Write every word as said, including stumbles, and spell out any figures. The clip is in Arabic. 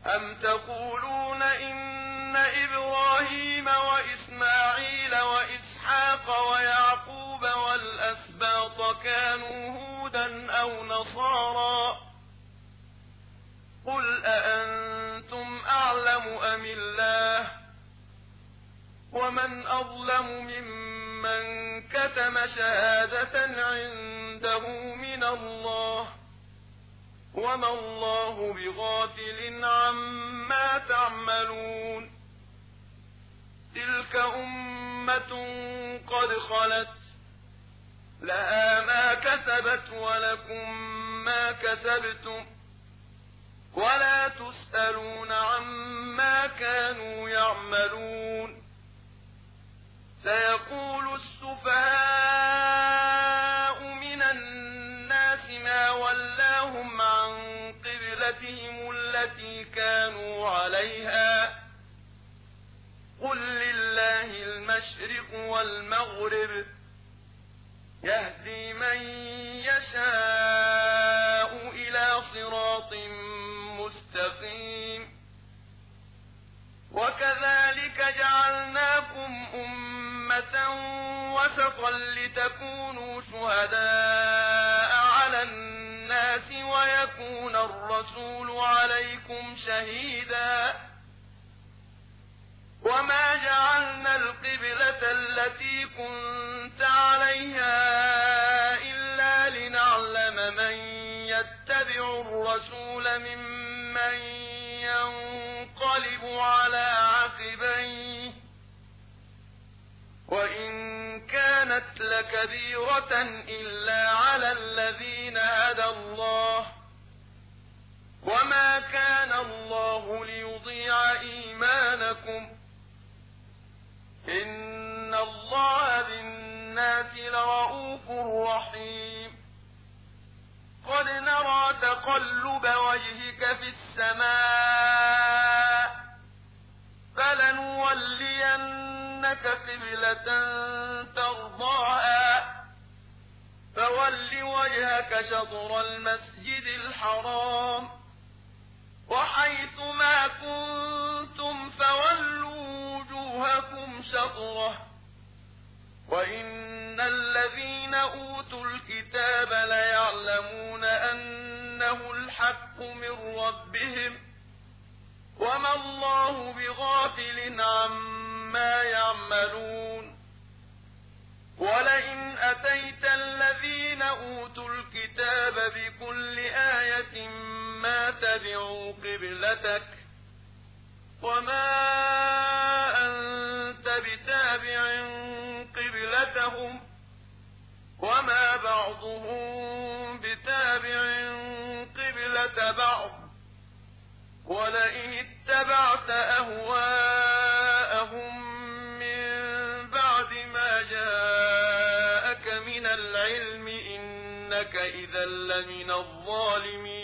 أم تقولون إن إبراهيم وإسماعيل وإسحاق ويعقوب والأسباط كانوا هودا أو نصارى؟ قل أأنتم أعلم أم الله؟ ومن أظلم ممن كتم شهادة عنده من الله، وما الله بغافل عما تعملون. تلك أمة قد خلت، لها ما كسبت ولكم ما كسبتم، ولا تسألون عما كانوا يعملون. سيقول السفهاء من الناس ما ولاهم عن قبلتهم التي كانوا عليها، قل لله المشرق والمغرب، يهدي من يشاء إلى صراط مستقيم. وكذلك جعلناكم أمة وسطا لتكونوا شهداء على الناس ويكون الرسول عليكم شهيدا. وما جعلنا القبلة التي كنت عليها إلا لنعلم من يتبع الرسول ممن ينقلب على عقبيه، وإن كانت لكبيرة إلا على الذين هدى الله، وما كان الله ليضيع إيمانكم، إن الله بالناس لرءوف رحيم. قد نرى تقلب وجهك في السماء، فلنولينك قبلة ترضاها، فول وجهك شطر المسجد الحرام، وحيث ما كنتم فولوا وجوهكم شطره، وإن الذين أوتوا الكتاب ليعلمون أنه الحق من ربهم، وما الله بغافل عما يعملون. ولئن أتيت الذين أوتوا الكتاب بكل آية ما تبعوا قبلتك، وما أنت بتابع قبلتهم، وما بعضهم بتابع قبلة بعض. ولئن اتبعت أهواءهم من بعد ما جاءك من العلم إنك إذا لمن الظالمين.